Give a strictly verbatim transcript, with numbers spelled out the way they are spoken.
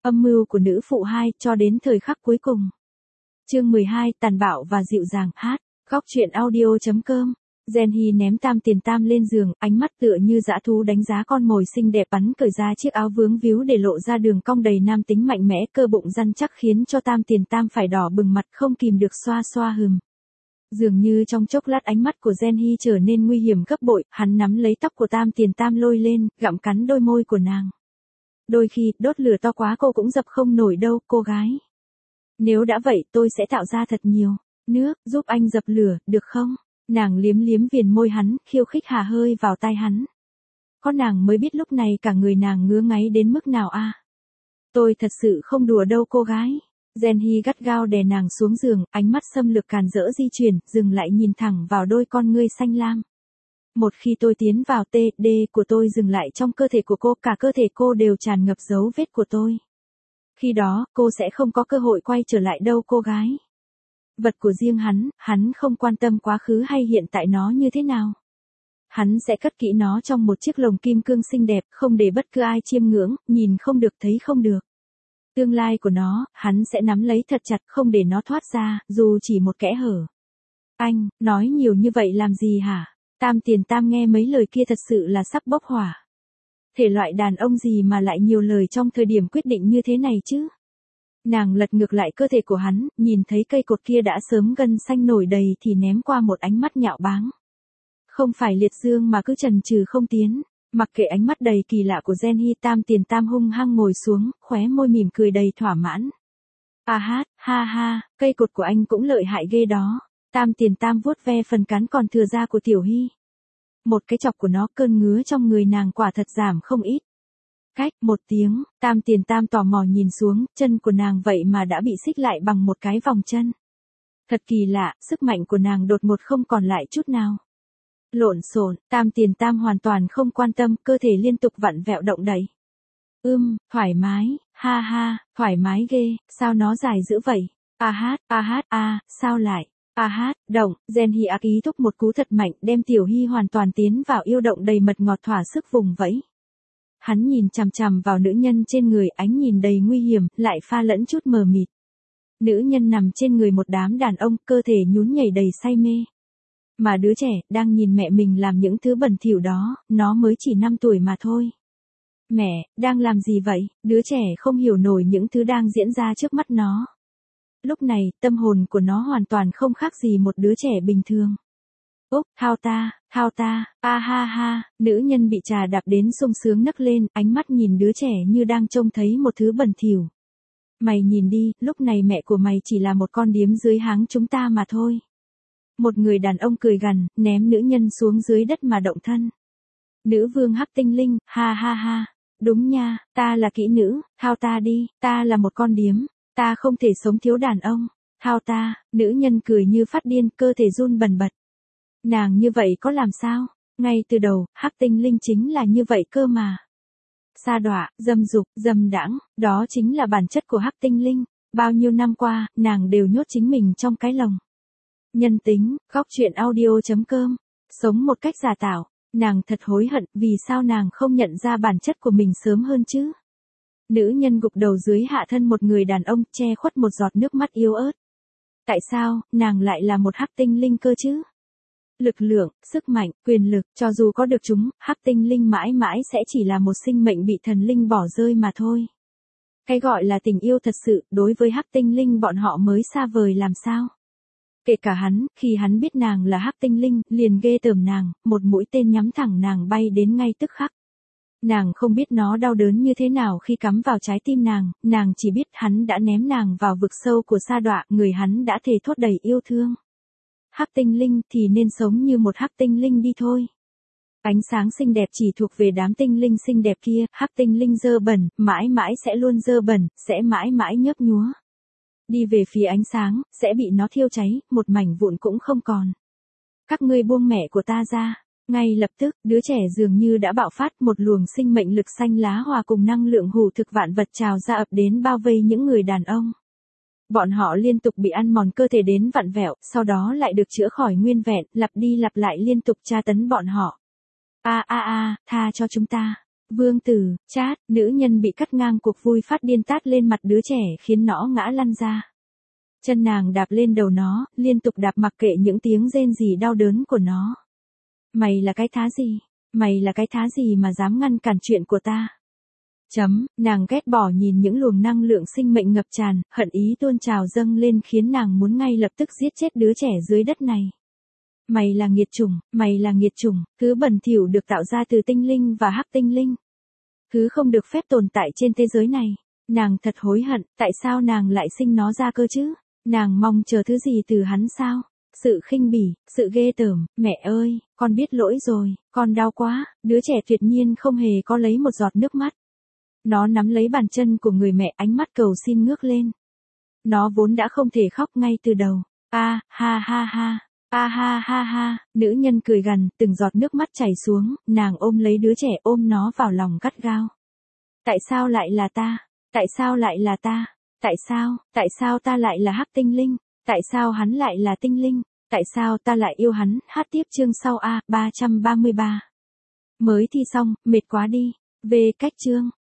Âm mưu của nữ phụ hai cho đến thời khắc cuối cùng. Chương mười hai, tàn bạo và dịu dàng. Hát, góc truyện audio chấm com. Genhy ném Tam Tiền Tam lên giường, ánh mắt tựa như dã thú đánh giá con mồi xinh đẹp, bắn cởi ra chiếc áo vướng víu để lộ ra đường cong đầy nam tính mạnh mẽ, cơ bụng rắn chắc khiến cho Tam Tiền Tam phải đỏ bừng mặt không kìm được xoa xoa hừm. Dường như trong chốc lát ánh mắt của Genhy trở nên nguy hiểm gấp bội, hắn nắm lấy tóc của Tam Tiền Tam lôi lên, gặm cắn đôi môi của nàng. Đôi khi, đốt lửa to quá cô cũng dập không nổi đâu, cô gái. Nếu đã vậy tôi sẽ tạo ra thật nhiều nước, giúp anh dập lửa, được không? Nàng liếm liếm viền môi hắn, khiêu khích hà hơi vào tai hắn. Có nàng mới biết lúc này cả người nàng ngứa ngáy đến mức nào a. À? Tôi thật sự không đùa đâu cô gái. Genhy gắt gao đè nàng xuống giường, ánh mắt xâm lược càn rỡ di chuyển, dừng lại nhìn thẳng vào đôi con ngươi xanh lam. Một khi tôi tiến vào tê đê của tôi dừng lại trong cơ thể của cô, cả cơ thể cô đều tràn ngập dấu vết của tôi. Khi đó, cô sẽ không có cơ hội quay trở lại đâu cô gái. Vật của riêng hắn, hắn không quan tâm quá khứ hay hiện tại nó như thế nào. Hắn sẽ cất kỹ nó trong một chiếc lồng kim cương xinh đẹp, không để bất cứ ai chiêm ngưỡng, nhìn không được thấy không được. Tương lai của nó, hắn sẽ nắm lấy thật chặt không để nó thoát ra, dù chỉ một kẽ hở. Anh, nói nhiều như vậy làm gì hả? Tam Tiền Tam nghe mấy lời kia thật sự là sắp bốc hỏa. Thể loại đàn ông gì mà lại nhiều lời trong thời điểm quyết định như thế này chứ? Nàng lật ngược lại cơ thể của hắn, nhìn thấy cây cột kia đã sớm gân xanh nổi đầy thì ném qua một ánh mắt nhạo báng. Không phải liệt dương mà cứ chần chừ không tiến. Mặc kệ ánh mắt đầy kỳ lạ của Genhy, Tam Tiền Tam hung hăng ngồi xuống, khóe môi mỉm cười đầy thỏa mãn. À hát, ha ha, cây cột của anh cũng lợi hại ghê đó. Tam Tiền Tam vuốt ve phần cắn còn thừa ra của Tiểu Hy. Một cái chọc của nó, cơn ngứa trong người nàng quả thật giảm không ít. Cách một tiếng, Tam Tiền Tam tò mò nhìn xuống, chân của nàng vậy mà đã bị xích lại bằng một cái vòng chân. Thật kỳ lạ, sức mạnh của nàng đột ngột không còn lại chút nào. Lộn xộn, Tam Tiền Tam hoàn toàn không quan tâm, cơ thể liên tục vặn vẹo động đẩy. Ưm, thoải mái, ha ha, thoải mái ghê, sao nó dài dữ vậy? A hát, a hát, a, sao lại? A hát, động, Genhy ác ý thúc một cú thật mạnh, đem Tiểu Hy hoàn toàn tiến vào yêu động đầy mật ngọt thỏa sức vùng vẫy. Hắn nhìn chằm chằm vào nữ nhân trên người, ánh nhìn đầy nguy hiểm, lại pha lẫn chút mờ mịt. Nữ nhân nằm trên người một đám đàn ông, cơ thể nhún nhảy đầy say mê. Mà đứa trẻ, đang nhìn mẹ mình làm những thứ bẩn thỉu đó, nó mới chỉ năm tuổi mà thôi. Mẹ, đang làm gì vậy? Đứa trẻ không hiểu nổi những thứ đang diễn ra trước mắt nó. Lúc này, tâm hồn của nó hoàn toàn không khác gì một đứa trẻ bình thường. Úc, thao ta, thao ta, a ha ha, nữ nhân bị trà đạp đến sung sướng nấc lên, ánh mắt nhìn đứa trẻ như đang trông thấy một thứ bẩn thỉu. Mày nhìn đi, lúc này mẹ của mày chỉ là một con điếm dưới háng chúng ta mà thôi. Một người đàn ông cười gằn, ném nữ nhân xuống dưới đất mà động thân. Nữ vương hắc tinh linh, ha ha ha, đúng nha, ta là kỹ nữ, thao ta đi, ta là một con điếm, ta không thể sống thiếu đàn ông, thao ta, nữ nhân cười như phát điên, cơ thể run bần bật. Nàng như vậy có làm sao? Ngay từ đầu, hắc tinh linh chính là như vậy cơ mà. Sa đọa, dâm dục, dâm đãng, đó chính là bản chất của hắc tinh linh. Bao nhiêu năm qua, nàng đều nhốt chính mình trong cái lồng. Nhân tính, góc truyện audio chấm com. Sống một cách giả tạo. Nàng thật hối hận, vì sao nàng không nhận ra bản chất của mình sớm hơn chứ? Nữ nhân gục đầu dưới hạ thân một người đàn ông, che khuất một giọt nước mắt yếu ớt. Tại sao, nàng lại là một hắc tinh linh cơ chứ? Lực lượng, sức mạnh, quyền lực, cho dù có được chúng, hắc tinh linh mãi mãi sẽ chỉ là một sinh mệnh bị thần linh bỏ rơi mà thôi. Cái gọi là tình yêu thật sự, đối với hắc tinh linh bọn họ mới xa vời làm sao? Kể cả hắn, khi hắn biết nàng là hắc tinh linh, liền ghê tởm nàng, một mũi tên nhắm thẳng nàng bay đến ngay tức khắc. Nàng không biết nó đau đớn như thế nào khi cắm vào trái tim nàng, nàng chỉ biết hắn đã ném nàng vào vực sâu của sa đọa, người hắn đã thề thốt đầy yêu thương. Hắc tinh linh thì nên sống như một hắc tinh linh đi thôi. Ánh sáng xinh đẹp chỉ thuộc về đám tinh linh xinh đẹp kia, hắc tinh linh dơ bẩn, mãi mãi sẽ luôn dơ bẩn, sẽ mãi mãi nhấp nhúa. Đi về phía ánh sáng, sẽ bị nó thiêu cháy, một mảnh vụn cũng không còn. Các ngươi buông mẹ của ta ra. Ngay lập tức, đứa trẻ dường như đã bạo phát, một luồng sinh mệnh lực xanh lá hòa cùng năng lượng hủ thực vạn vật trào ra ập đến bao vây những người đàn ông. Bọn họ liên tục bị ăn mòn cơ thể đến vặn vẹo, sau đó lại được chữa khỏi nguyên vẹn, lặp đi lặp lại liên tục tra tấn bọn họ. A a a, tha cho chúng ta. Vương tử, chát, nữ nhân bị cắt ngang cuộc vui phát điên tát lên mặt đứa trẻ khiến nó ngã lăn ra. Chân nàng đạp lên đầu nó, liên tục đạp mặc kệ những tiếng rên rỉ đau đớn của nó. Mày là cái thá gì? Mày là cái thá gì mà dám ngăn cản chuyện của ta? Chấm, nàng ghét bỏ nhìn những luồng năng lượng sinh mệnh ngập tràn, hận ý tuôn trào dâng lên khiến nàng muốn ngay lập tức giết chết đứa trẻ dưới đất này. Mày là nghiệt chủng, mày là nghiệt chủng, thứ bẩn thỉu được tạo ra từ tinh linh và hắc tinh linh. Thứ không được phép tồn tại trên thế giới này. Nàng thật hối hận, tại sao nàng lại sinh nó ra cơ chứ? Nàng mong chờ thứ gì từ hắn sao? Sự khinh bỉ, sự ghê tởm, mẹ ơi, con biết lỗi rồi, con đau quá, đứa trẻ tuyệt nhiên không hề có lấy một giọt nước mắt. Nó nắm lấy bàn chân của người mẹ, ánh mắt cầu xin ngước lên. Nó vốn đã không thể khóc ngay từ đầu. A, ha ha ha, a ha ha ha, nữ nhân cười gằn, từng giọt nước mắt chảy xuống, nàng ôm lấy đứa trẻ, ôm nó vào lòng gắt gao. Tại sao lại là ta? Tại sao lại là ta? Tại sao, tại sao ta lại là hắc tinh linh? Tại sao hắn lại là tinh linh? Tại sao ta lại yêu hắn? Hát tiếp chương sau A, ba trăm ba mươi ba. Mới thi xong, mệt quá đi. Về cách chương.